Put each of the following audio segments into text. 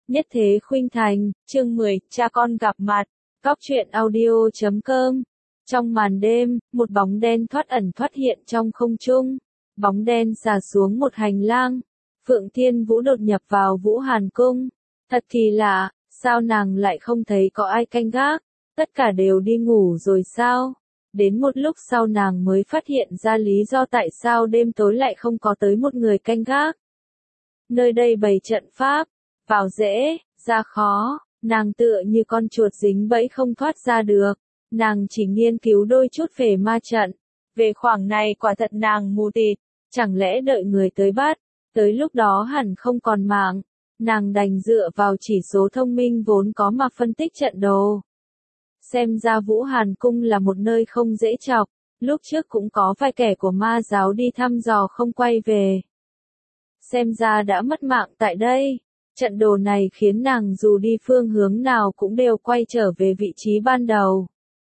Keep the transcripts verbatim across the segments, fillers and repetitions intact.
Nhất Thế Khuynh Thành, chương mười, cha con gặp mặt, Cóc truyện audio chấm com. Trong màn đêm, một bóng đen thoát ẩn thoát hiện trong không trung. Bóng đen xà xuống một hành lang. Phượng Thiên Vũ đột nhập vào Vũ Hàn Cung. Thật kỳ lạ, sao nàng lại không thấy có ai canh gác? Tất cả đều đi ngủ rồi sao? Đến một lúc sau nàng mới phát hiện ra lý do tại sao đêm tối lại không có tới một người canh gác. Nơi đây bày trận pháp, vào dễ, ra khó, nàng tựa như con chuột dính bẫy không thoát ra được. Nàng chỉ nghiên cứu đôi chút về ma trận. Về khoảng này quả thật nàng mù tịt, chẳng lẽ đợi người tới bắt, tới lúc đó hẳn không còn mạng. Nàng đành dựa vào chỉ số thông minh vốn có mà phân tích trận đồ. Xem ra Vũ Hàn Cung là một nơi không dễ chọc, lúc trước cũng có vài kẻ của ma giáo đi thăm dò không quay về. Xem ra đã mất mạng tại đây. Trận đồ này khiến nàng dù đi phương hướng nào cũng đều quay trở về vị trí ban đầu.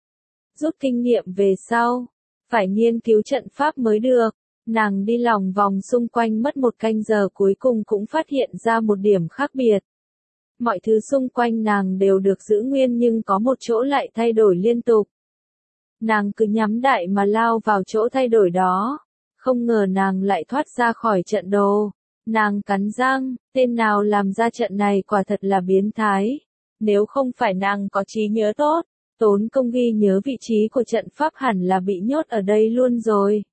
Rút kinh nghiệm về sau, phải nghiên cứu trận pháp mới được. Nàng đi lòng vòng xung quanh mất một canh giờ cuối cùng cũng phát hiện ra một điểm khác biệt. Mọi thứ xung quanh nàng đều được giữ nguyên nhưng có một chỗ lại thay đổi liên tục. Nàng cứ nhắm đại mà lao vào chỗ thay đổi đó. Không ngờ nàng lại thoát ra khỏi trận đồ. Nàng cắn răng, tên nào làm ra trận này quả thật là biến thái. Nếu không phải nàng có trí nhớ tốt, tốn công ghi nhớ vị trí của trận pháp hẳn là bị nhốt ở đây luôn rồi.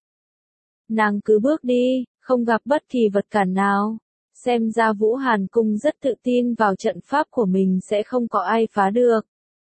Nàng cứ bước đi, không gặp bất kỳ vật cản nào. Xem ra Vũ Hàn Cung rất tự tin vào trận pháp của mình sẽ không có ai phá được.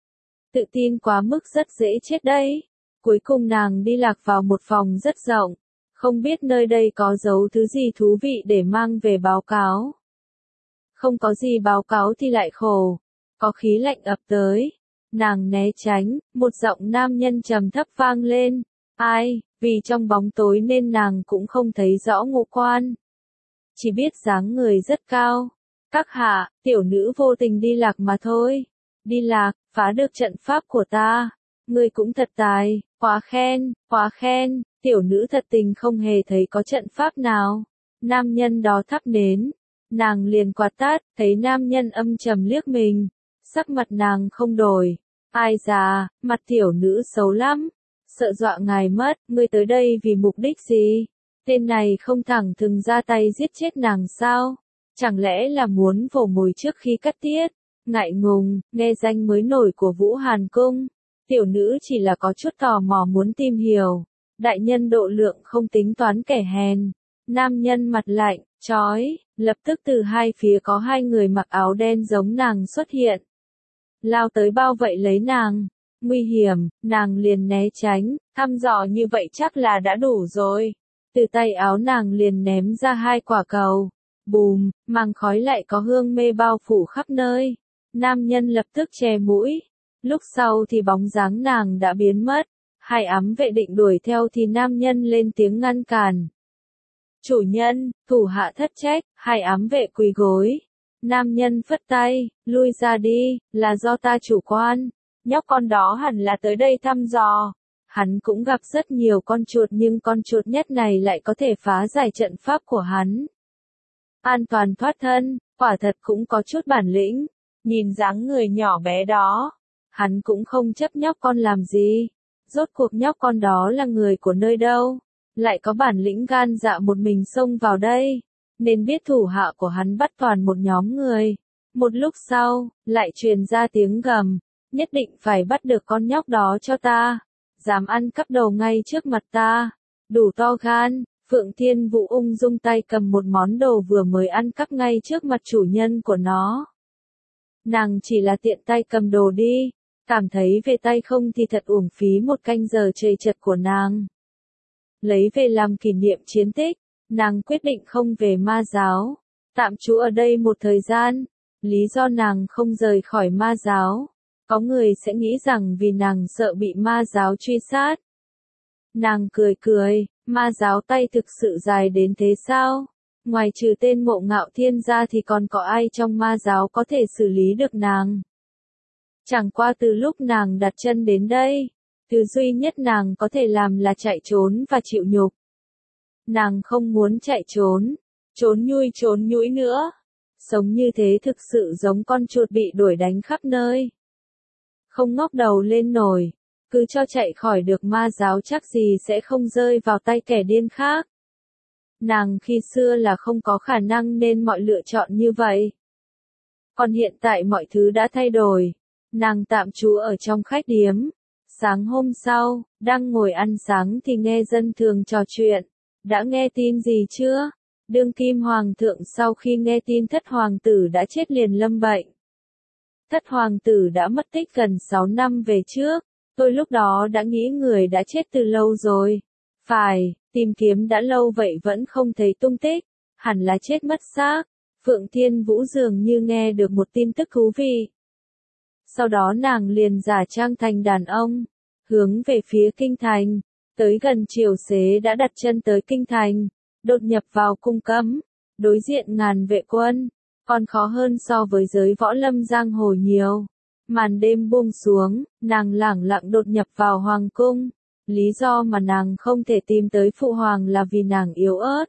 Tự tin quá mức rất dễ chết đấy. Cuối cùng nàng đi lạc vào một phòng rất rộng. Không biết nơi đây có giấu thứ gì thú vị để mang về báo cáo. Không có gì báo cáo thì lại khổ. Có khí lạnh ập tới. Nàng né tránh, một giọng nam nhân trầm thấp vang lên. Ai, vì trong bóng tối nên nàng cũng không thấy rõ ngũ quan. Chỉ biết dáng người rất cao. Các hạ, tiểu nữ vô tình đi lạc mà thôi. Đi lạc, phá được trận pháp của ta. Ngươi cũng thật tài, quá khen, quá khen. Tiểu nữ thật tình không hề thấy có trận pháp nào. Nam nhân đó thắp nến. Nàng liền quạt tát, thấy nam nhân âm trầm liếc mình. Sắc mặt nàng không đổi. Ai già, mặt tiểu nữ xấu lắm. Sợ dọa ngài mất, ngươi tới đây vì mục đích gì? Tên này không thẳng thừng ra tay giết chết nàng sao? Chẳng lẽ là muốn vồ mồi trước khi cắt tiết? Ngại ngùng, nghe danh mới nổi của Vũ Hàn Cung. Tiểu nữ chỉ là có chút tò mò muốn tìm hiểu. Đại nhân độ lượng không tính toán kẻ hèn. Nam nhân mặt lạnh, chói, lập tức từ hai phía có hai người mặc áo đen giống nàng xuất hiện. Lao tới bao vây lấy nàng. Nguy hiểm, nàng liền né tránh, thăm dò như vậy chắc là đã đủ rồi. Từ tay áo nàng liền ném ra hai quả cầu. Bùm, màng khói lại có hương mê bao phủ khắp nơi. Nam nhân lập tức che mũi. Lúc sau thì bóng dáng nàng đã biến mất. Hai ám vệ định đuổi theo thì nam nhân lên tiếng ngăn cản. Chủ nhân, thủ hạ thất trách, hai ám vệ quỳ gối. Nam nhân phất tay, lui ra đi, là do ta chủ quan. Nhóc con đó hẳn là tới đây thăm dò. Hắn cũng gặp rất nhiều con chuột nhưng con chuột nhất này lại có thể phá giải trận pháp của hắn. An toàn thoát thân, quả thật cũng có chút bản lĩnh. Nhìn dáng người nhỏ bé đó, hắn cũng không chấp nhóc con làm gì. Rốt cuộc nhóc con đó là người của nơi đâu, lại có bản lĩnh gan dạ một mình xông vào đây. Nên biết thủ hạ của hắn bắt toàn một nhóm người. Một lúc sau, lại truyền ra tiếng gầm. Nhất định phải bắt được con nhóc đó cho ta. Dám ăn cắp đầu ngay trước mặt ta. Đủ to gan. Phượng Thiên Vũ ung dung tay cầm một món đồ vừa mới ăn cắp ngay trước mặt chủ nhân của nó. Nàng chỉ là tiện tay cầm đồ đi. Cảm thấy về tay không thì thật uổng phí một canh giờ trời chật của nàng. Lấy về làm kỷ niệm chiến tích. Nàng quyết định không về ma giáo. Tạm trú ở đây một thời gian. Lý do nàng không rời khỏi ma giáo. Có người sẽ nghĩ rằng vì nàng sợ bị ma giáo truy sát. Nàng cười cười, ma giáo tay thực sự dài đến thế sao? Ngoài trừ tên Mộ Ngạo Thiên ra thì còn có ai trong ma giáo có thể xử lý được nàng? Chẳng qua từ lúc nàng đặt chân đến đây, thứ duy nhất nàng có thể làm là chạy trốn và chịu nhục. Nàng không muốn chạy trốn, trốn nhui trốn nhũi nữa. Sống như thế thực sự giống con chuột bị đuổi đánh khắp nơi. Không ngóc đầu lên nổi, cứ cho chạy khỏi được ma giáo chắc gì sẽ không rơi vào tay kẻ điên khác. Nàng khi xưa là không có khả năng nên mọi lựa chọn như vậy. Còn hiện tại mọi thứ đã thay đổi. Nàng tạm trú ở trong khách điếm. Sáng hôm sau, đang ngồi ăn sáng thì nghe dân thường trò chuyện. Đã nghe tin gì chưa? Đương kim hoàng thượng sau khi nghe tin thất hoàng tử đã chết liền lâm bệnh. Thất hoàng tử đã mất tích gần sáu năm về trước. Tôi lúc đó đã nghĩ người đã chết từ lâu rồi. Phải, tìm kiếm đã lâu vậy vẫn không thấy tung tích. Hẳn là chết mất xác. Phượng Thiên Vũ dường như nghe được một tin tức thú vị. Sau đó nàng liền giả trang thành đàn ông, hướng về phía kinh thành. Tới gần chiều xế đã đặt chân tới kinh thành, đột nhập vào cung cấm, đối diện ngàn vệ quân, còn khó hơn so với giới võ lâm giang hồ nhiều. Màn đêm buông xuống, nàng lẳng lặng đột nhập vào hoàng cung. Lý do mà nàng không thể tìm tới phụ hoàng là vì nàng yếu ớt.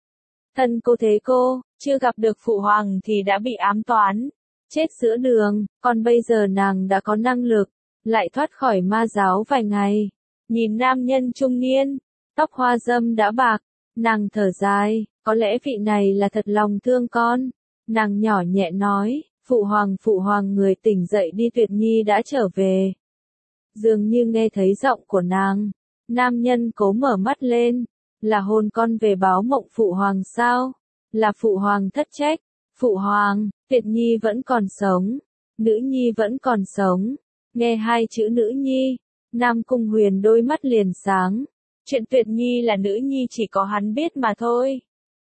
Thân cô thế cô, chưa gặp được phụ hoàng thì đã bị ám toán, chết giữa đường, còn bây giờ nàng đã có năng lực, lại thoát khỏi ma giáo vài ngày. Nhìn nam nhân trung niên, tóc hoa râm đã bạc, nàng thở dài, có lẽ vị này là thật lòng thương con. Nàng nhỏ nhẹ nói, phụ hoàng phụ hoàng người tỉnh dậy đi, Tuyệt Nhi đã trở về. Dường như nghe thấy giọng của nàng, nam nhân cố mở mắt lên, là hồn con về báo mộng phụ hoàng sao? Là phụ hoàng thất trách, phụ hoàng, Tuyệt Nhi vẫn còn sống, nữ nhi vẫn còn sống. Nghe hai chữ nữ nhi, Nam Cung Huyền đôi mắt liền sáng. Chuyện Tuyệt Nhi là nữ nhi chỉ có hắn biết mà thôi.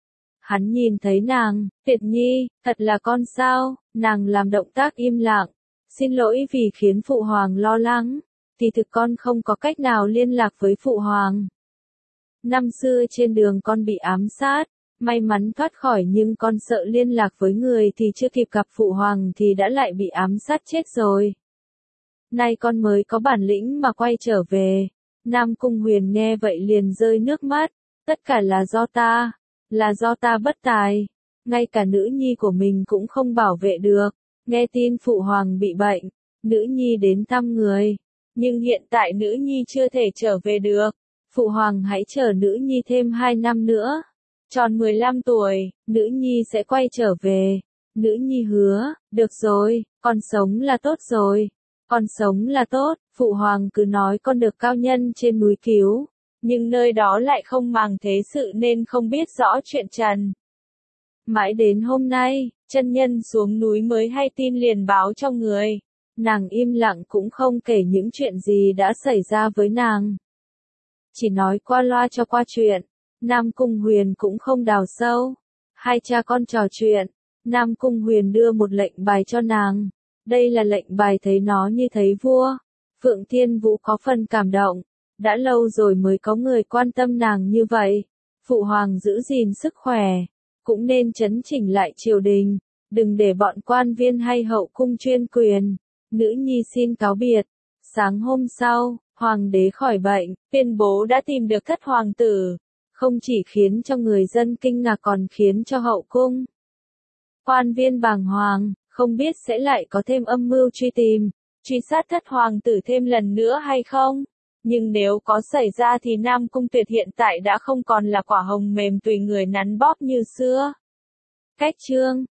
Hắn nhìn thấy nàng, Tuyệt Nhi, thật là con sao? Nàng làm động tác im lặng. Xin lỗi vì khiến phụ hoàng lo lắng. Thì thực con không có cách nào liên lạc với phụ hoàng. Năm xưa trên đường con bị ám sát, may mắn thoát khỏi nhưng con sợ liên lạc với người thì chưa kịp gặp phụ hoàng thì đã lại bị ám sát chết rồi. Nay con mới có bản lĩnh mà quay trở về. Nam Cung Huyền nghe vậy liền rơi nước mắt. Tất cả là do ta, là do ta bất tài. Ngay cả nữ nhi của mình cũng không bảo vệ được. Nghe tin phụ hoàng bị bệnh, nữ nhi đến thăm người. Nhưng hiện tại nữ nhi chưa thể trở về được. Phụ hoàng hãy chờ nữ nhi thêm hai năm nữa. Tròn mười lăm tuổi, nữ nhi sẽ quay trở về. Nữ nhi hứa, được rồi, con sống là tốt rồi. Con sống là tốt, phụ hoàng cứ nói con được cao nhân trên núi cứu. Nhưng nơi đó lại không màng thế sự nên không biết rõ chuyện trần. Mãi đến hôm nay, chân nhân xuống núi mới hay tin liền báo cho người. Nàng im lặng cũng không kể những chuyện gì đã xảy ra với nàng. Chỉ nói qua loa cho qua chuyện. Nam Cung Huyền cũng không đào sâu. Hai cha con trò chuyện. Nam Cung Huyền đưa một lệnh bài cho nàng. Đây là lệnh bài thấy nó như thấy vua. Phượng Thiên Vũ có phần cảm động. Đã lâu rồi mới có người quan tâm nàng như vậy. Phụ hoàng giữ gìn sức khỏe. Cũng nên chấn chỉnh lại triều đình. Đừng để bọn quan viên hay hậu cung chuyên quyền. Nữ nhi xin cáo biệt. Sáng hôm sau, hoàng đế khỏi bệnh, tuyên bố đã tìm được thất hoàng tử. Không chỉ khiến cho người dân kinh ngạc còn khiến cho hậu cung quan viên bàng hoàng, không biết sẽ lại có thêm âm mưu truy tìm, truy sát thất hoàng tử thêm lần nữa hay không. Nhưng nếu có xảy ra thì Nam Cung Tuyệt hiện tại đã không còn là quả hồng mềm tùy người nắn bóp như xưa. Cách chương